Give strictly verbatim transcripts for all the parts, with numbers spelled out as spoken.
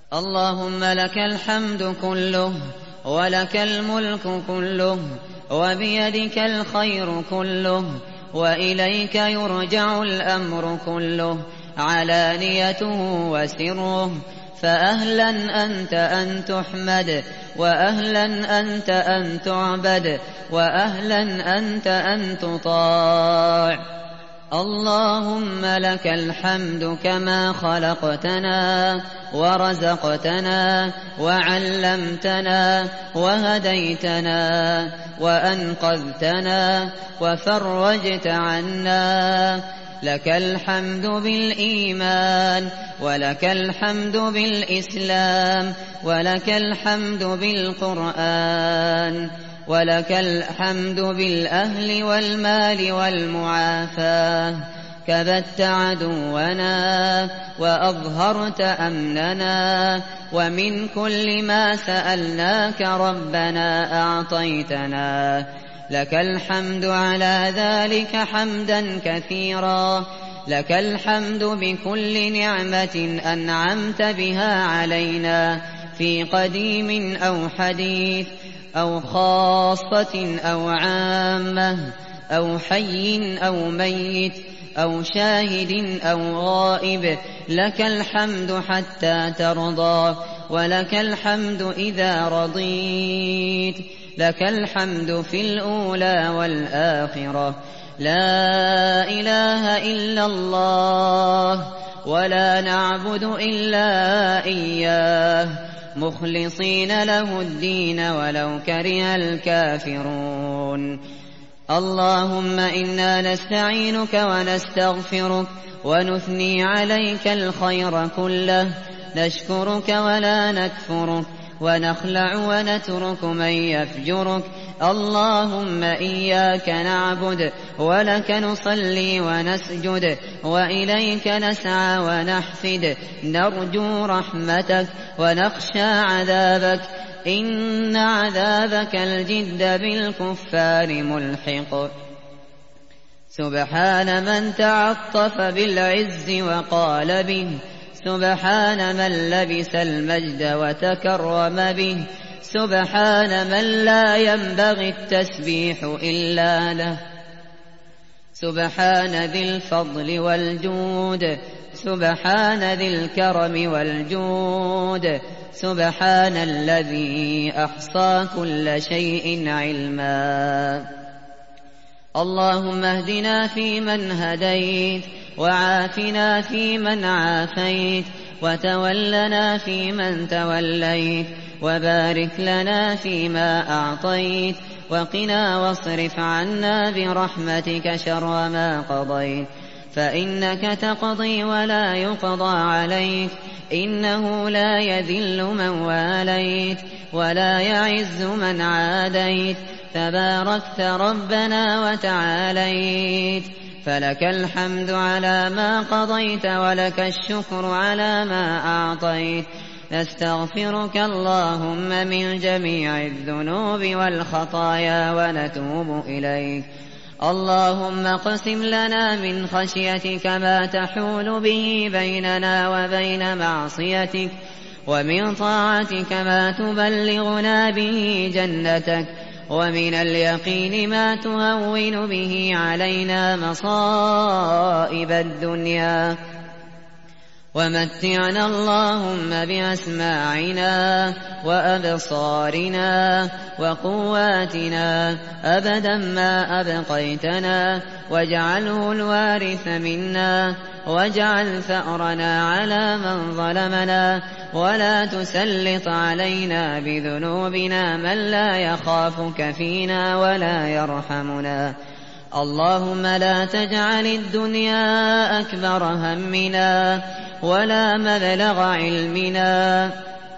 اللهم لك الحمد كله، ولك الملك كله، وبيدك الخير كله، وإليك يرجع الأمر كله، علانيته وسره. فأهلا أنت أن تحمد، وأهلا أنت أن تعبد، وأهلا أنت أن تطاع. اللهم لك الحمد كما خلقتنا ورزقتنا وعلمتنا وهديتنا وأنقذتنا وفرجت عنا. لك الحمد بالإيمان، ولك الحمد بالإسلام، ولك الحمد بالقرآن، ولك الحمد بالأهل والمال والمعافاة. كبت عدونا وأظهرت أمننا، ومن كل ما سألناك ربنا أعطيتنا. لك الحمد على ذلك حمدا كثيرا. لك الحمد بكل نعمة أنعمت بها علينا، في قديم أو حديث، أو خاصة أو عامة، أو حي أو ميت، أو شاهد أو غائب. لك الحمد حتى ترضى، ولك الحمد إذا رضيت. لك الحمد في الأولى والآخرة. لا إله إلا الله، ولا نعبد إلا إياه، مخلصين له الدين ولو كره الكافرون. اللهم إنا نستعينك ونستغفرك، ونثني عليك الخير كله، نشكرك ولا نكفرك، ونخلع ونترك من يفجرك. اللهم إياك نعبد، ولك نصلي ونسجد، وإليك نسعى ونحفد، نرجو رحمتك ونخشى عذابك، إن عذابك الجد بالكفار ملحق. سبحان من تعطف بالعز وقال به، سبحان من لبس المجد وتكرم به، سبحان من لا ينبغي التسبيح إلا له، سبحان ذي الفضل والجود، سبحان ذي الكرم والجود، سبحان الذي أحصى كل شيء علما. اللهم اهدنا فيمن هديت، وعافنا فيمن عافيت، وتولنا فيمن توليت، وبارك لنا فيما أعطيت، وقنا واصرف عنا برحمتك شر ما قضيت. فإنك تقضي ولا يقضى عليك، إنه لا يذل من واليت، ولا يعز من عاديت، تباركت ربنا وتعاليت. فلك الحمد على ما قضيت، ولك الشكر على ما أعطيت. نستغفرك اللهم من جميع الذنوب والخطايا ونتوب إليك. اللهم اقسم لنا من خشيتك ما تحول به بيننا وبين معصيتك، ومن طاعتك ما تبلغنا به جنتك، ومن اليقين ما تهون به علينا مصائب الدنيا. ومتعنا اللهم بأسماعنا وأبصارنا وقواتنا أبدا ما أبقيتنا، واجعله الوارث منا، واجعل ثأرنا على من ظلمنا، ولا تسلط علينا بذنوبنا من لا يخافك فينا ولا يرحمنا. اللهم لا تجعل الدنيا أكبر همنا، ولا مبلغ علمنا،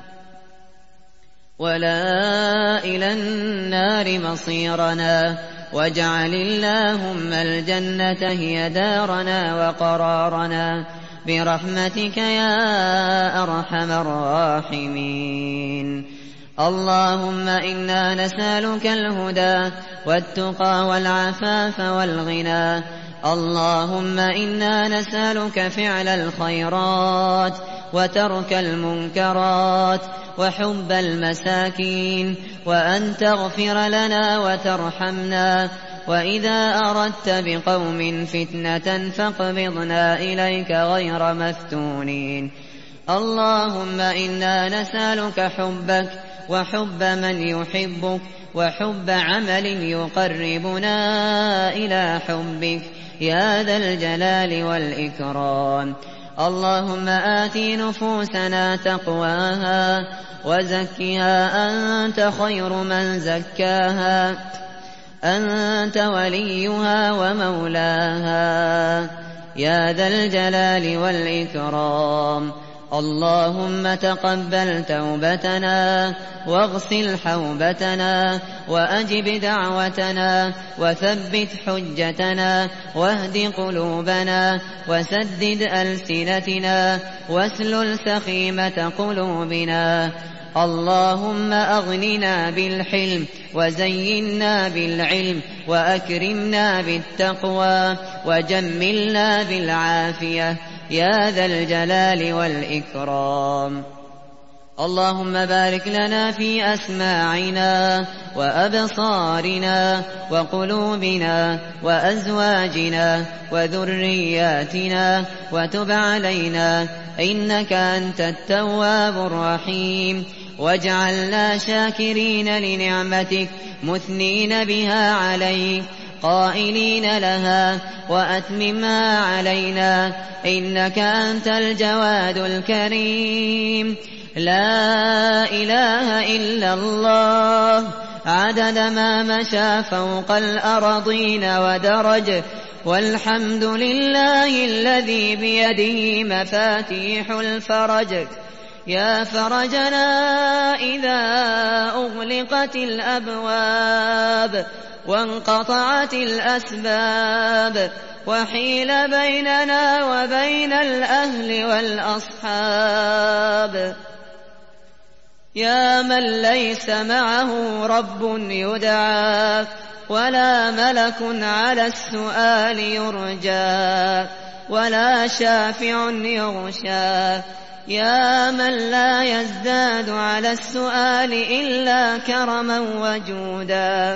ولا إلى النار مصيرنا، واجعل اللهم الجنة هي دارنا وقرارنا، برحمتك يا أرحم الراحمين. اللهم إنا نسألك الهدى والتقى والعفاف والغنى. اللهم إنا نسألك فعل الخيرات وترك المنكرات وحب المساكين، وأن تغفر لنا وترحمنا، وإذا أردت بقوم فتنة فاقبضنا إليك غير مفتونين. اللهم إنا نسألك حبك وحب من يحبك وحب عمل يقربنا إلى حبك يا ذا الجلال والإكرام. اللهم آت نفوسنا تقواها وزكها أنت خير من زكاها، أنت وليها ومولاها يا ذا الجلال والإكرام. اللهم تقبل توبتنا واغسل حوبتنا وأجب دعوتنا وثبت حجتنا واهد قلوبنا وسدد ألسنتنا واسلل سخيمة قلوبنا. اللهم أغننا بالحلم وزينا بالعلم وأكرمنا بالتقوى وجملنا بالعافية يا ذا الجلال والإكرام. اللهم بارك لنا في أسماعنا وأبصارنا وقلوبنا وأزواجنا وذرياتنا وتب علينا إنك أنت التواب الرحيم، واجعلنا شاكرين لنعمتك مثنين بها عليك قائلين لها وأتممها علينا إنك أنت الجواد الكريم. لا إله إلا الله عدد ما مشى فوق الأرضين ودرج، والحمد لله الذي بيده مفاتيح الفرج. يا فرجنا إذا أغلقت الأبواب وانقطعت الأسباب وحيل بيننا وبين الأهل والأصحاب. يا من ليس معه رب يدعى ولا ملك على السؤال يرجى ولا شافع يغشى. يا من لا يزداد على السؤال إلا كرما وجودا،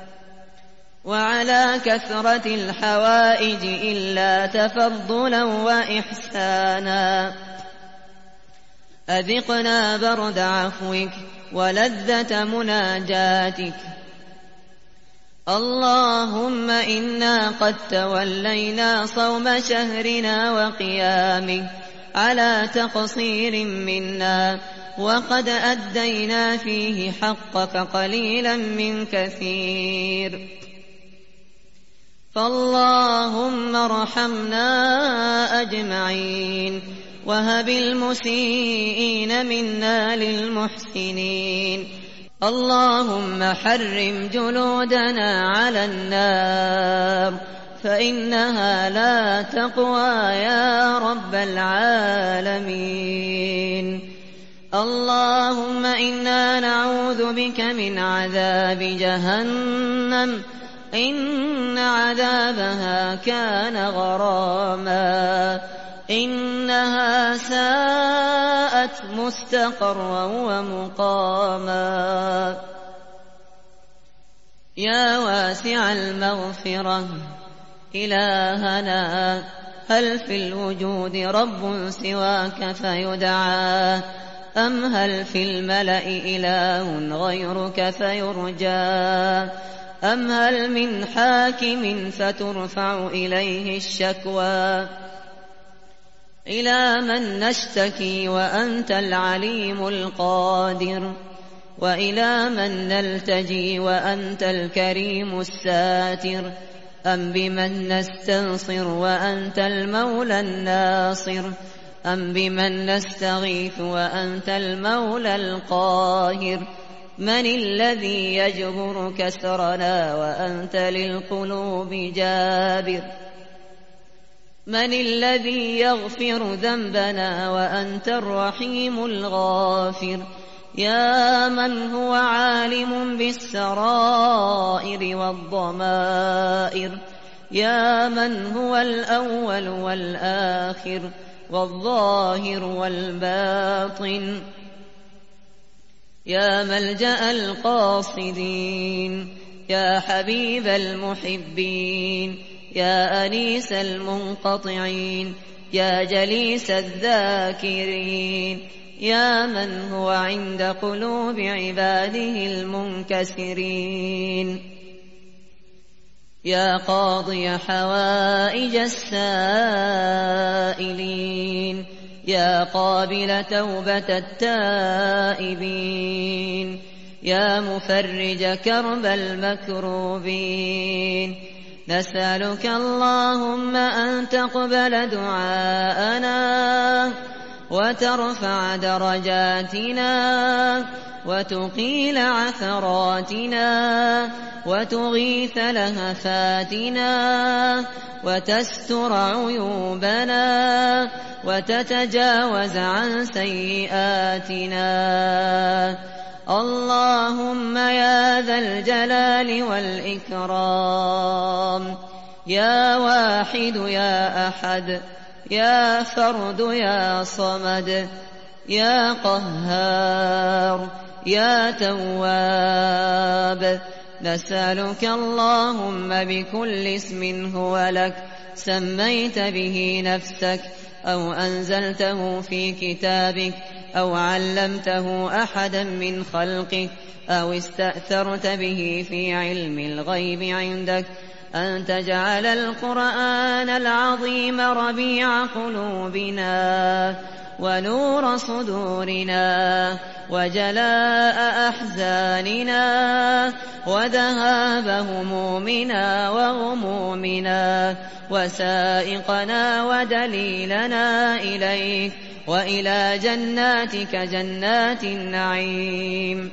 وعلى كثرة الحوائج إلا تفضلا وإحسانا. أذقنا برد عفوك ولذة مناجاتك. اللهم إنا قد تولينا صوم شهرنا وقيامه على تقصير منا، وقد أدينا فيه حقك قليلا من كثير، فاللهم ارحمنا أجمعين وهب المسيئين منا للمحسنين. اللهم حرم جلودنا على النار فإنها لا تقوى يا رب العالمين. اللهم إنا نعوذ بك من عذاب جهنم إن عذابها كان غراما، إنها ساءت مستقرا ومقاما. يا واسع المغفرة إلهنا، هل في الوجود رب سواك فيدعى؟ أم هل في الملأ إله غيرك فيرجى؟ أم هل من حاكم فترفع إليه الشكوى؟ إلى من نشتكي وأنت العليم القادر؟ وإلى من نلتجي وأنت الكريم الساتر؟ أم بمن نستنصر وأنت المولى الناصر؟ أم بمن نستغيث وأنت المولى القاهر؟ من الذي يجبر كسرنا وأنت للقلوب جابر؟ من الذي يغفر ذنبنا وأنت الرحيم الغافر؟ يا من هو عالم بالسرائر والضمائر، يا من هو الأول والآخر والظاهر والباطن، يا ملجأ القاصدين، يا حبيب المحبين، يا أنيس المنقطعين، يا جليس الذاكرين، يا من هو عند قلوب عباده المنكسرين، يا قاضي حوائج السائلين، يا قابل توبة التائبين، يا مفرج كرب المكروبين. نسألك اللهم أن تقبل دعاءنا وترفع درجاتنا وتقيل عثراتنا وتغيث لهفاتنا وتستر عيوبنا وتتجاوز عن سيئاتنا. اللهم يا ذا الجلال والإكرام، يا واحد يا أحد، يا فرد يا صمد، يا قهار يا تواب، نسألك اللهم بكل اسم هو لك سميت به نفسك أو أنزلته في كتابك أو علمته أحدا من خلقك أو استأثرت به في علم الغيب عندك، أن تجعل القرآن العظيم ربيع قلوبنا ونور صدورنا وجلاء أحزاننا وذهاب همومنا وغمومنا وسائقنا ودليلنا إليك وإلى جناتك جنات النعيم.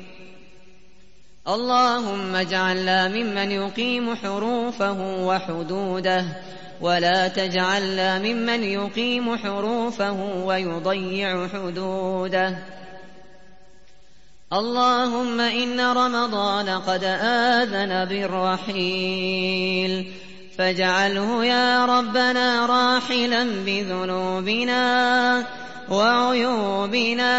اللهم اجعلنا ممن يقيم حروفه وحدوده، ولا تجعلنا ممن يقيم حروفه ويضيع حدوده. اللهم إن رمضان قد آذن بالرحيل، فاجعله يا ربنا راحلا بذنوبنا وعيوبنا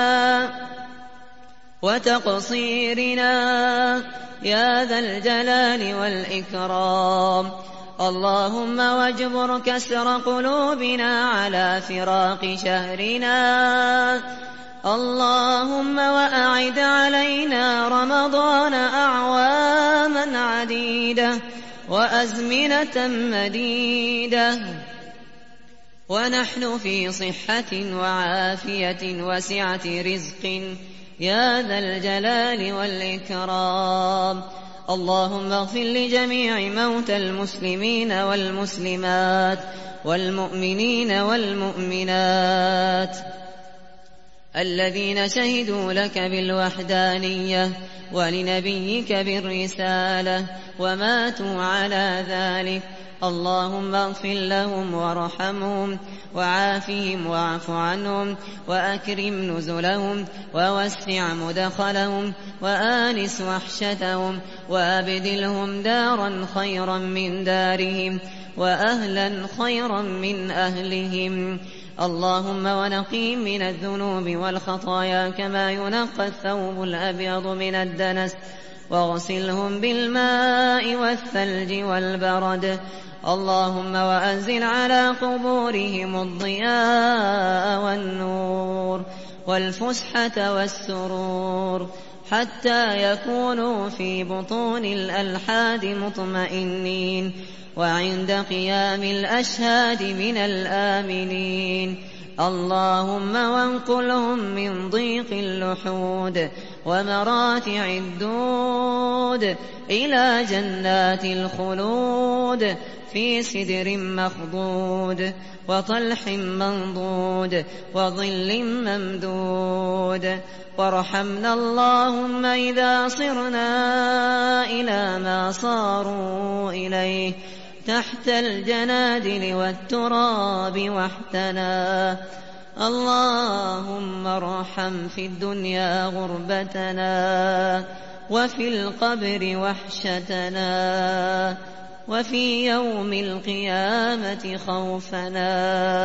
وتقصيرنا يا ذا الجلال والإكرام. اللهم واجبر كسر قلوبنا على فراق شهرنا. اللهم وأعد علينا رمضان أعواما عديدة وأزمنة مديدة ونحن في صحة وعافية وسعة رزق يا ذا الجلال والإكرام. اللهم اغفر لجميع موتى المسلمين والمسلمات والمؤمنين والمؤمنات الذين شهدوا لك بالوحدانية ولنبيك بالرسالة وماتوا على ذلك. اللهم اغفر لهم وارحمهم وعافهم واعف عنهم وأكرم نزلهم ووسع مدخلهم وآنس وحشتهم وأبدلهم دارا خيرا من دارهم وأهلا خيرا من أهلهم. اللهم ونقيهم من الذنوب والخطايا كما ينقى الثوب الأبيض من الدنس واغسلهم بالماء والثلج والبرد. اللهم وأنزل على قبورهم الضياء والنور والفسحة والسرور حتى يكونوا في بطون الألحاد مطمئنين وعند قيام الأشهاد من الآمنين. اللهم وانقلهم من ضيق اللحود ومراتع الدود إلى جنات الخلود في سدر مخضود وطلح منضود وظل ممدود. وارحمنا اللهم إذا صرنا إلى ما صاروا إليه تحت الجنادل والتراب واحتنا. اللهم ارحم في الدنيا غربتنا وفي القبر وحشتنا وفي يوم القيامة خوفنا.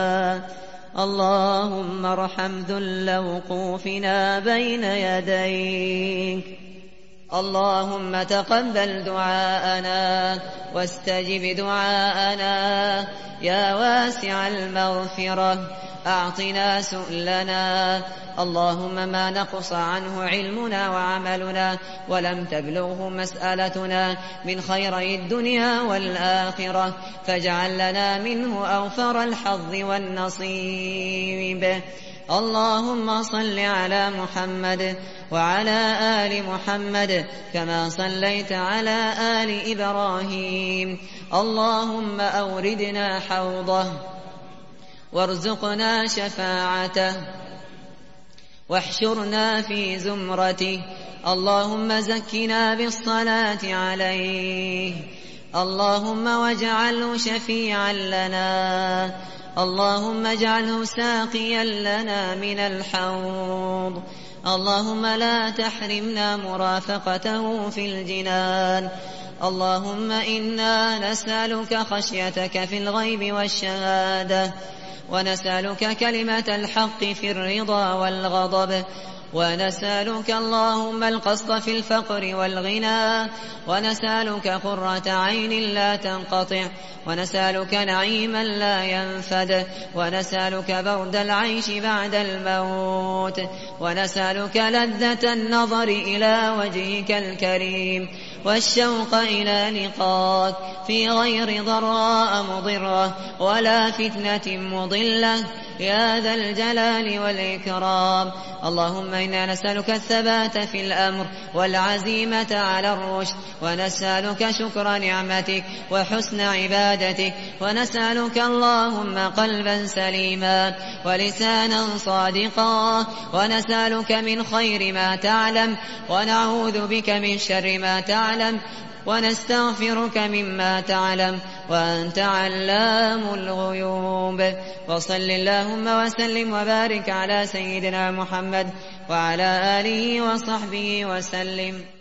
اللهم ارحم ذل وقوفنا بين يديك. اللهم تقبل دعاءنا واستجب دعاءنا يا واسع المغفرة، أعطنا سؤلنا. اللهم ما نقص عنه علمنا وعملنا ولم تبلغه مسألتنا من خيري الدنيا والآخرة، فاجعل لنا منه أوفر الحظ والنصيب. اللهم صل على محمد وعلى آل محمد كما صليت على آل إبراهيم. اللهم أوردنا حوضه وارزقنا شفاعته واحشرنا في زمرته. اللهم زكنا بالصلاة عليه. اللهم واجعله شفيعا لنا. اللهم اجعله ساقيا لنا من الحوض. اللهم لا تحرمنا مرافقته في الجنان. اللهم إنا نسألك خشيتك في الغيب والشهادة، ونسألك كلمة الحق في الرضا والغضب، ونسألك اللهم القصد في الفقر والغنى، ونسألك قرة عين لا تنقطع، ونسألك نعيما لا ينفد، ونسألك برد العيش بعد الموت، ونسألك لذة النظر إلى وجهك الكريم والشوق إلى لقاك في غير ضراء مضرة ولا فتنة مضلة يا ذا الجلال والإكرام. اللهم إنا نسألك الثبات في الأمر والعزيمة على الرشد، ونسألك شكر نعمتك وحسن عبادتك، ونسألك اللهم قلبا سليما ولسانا صادقا، ونسألك من خير ما تعلم ونعوذ بك من شر ما تعلم، ونستغفرك مما تعلم وأنت علام الغيوب. وصل اللهم وسلم وبارك على سيدنا محمد وعلى آله وصحبه وسلم.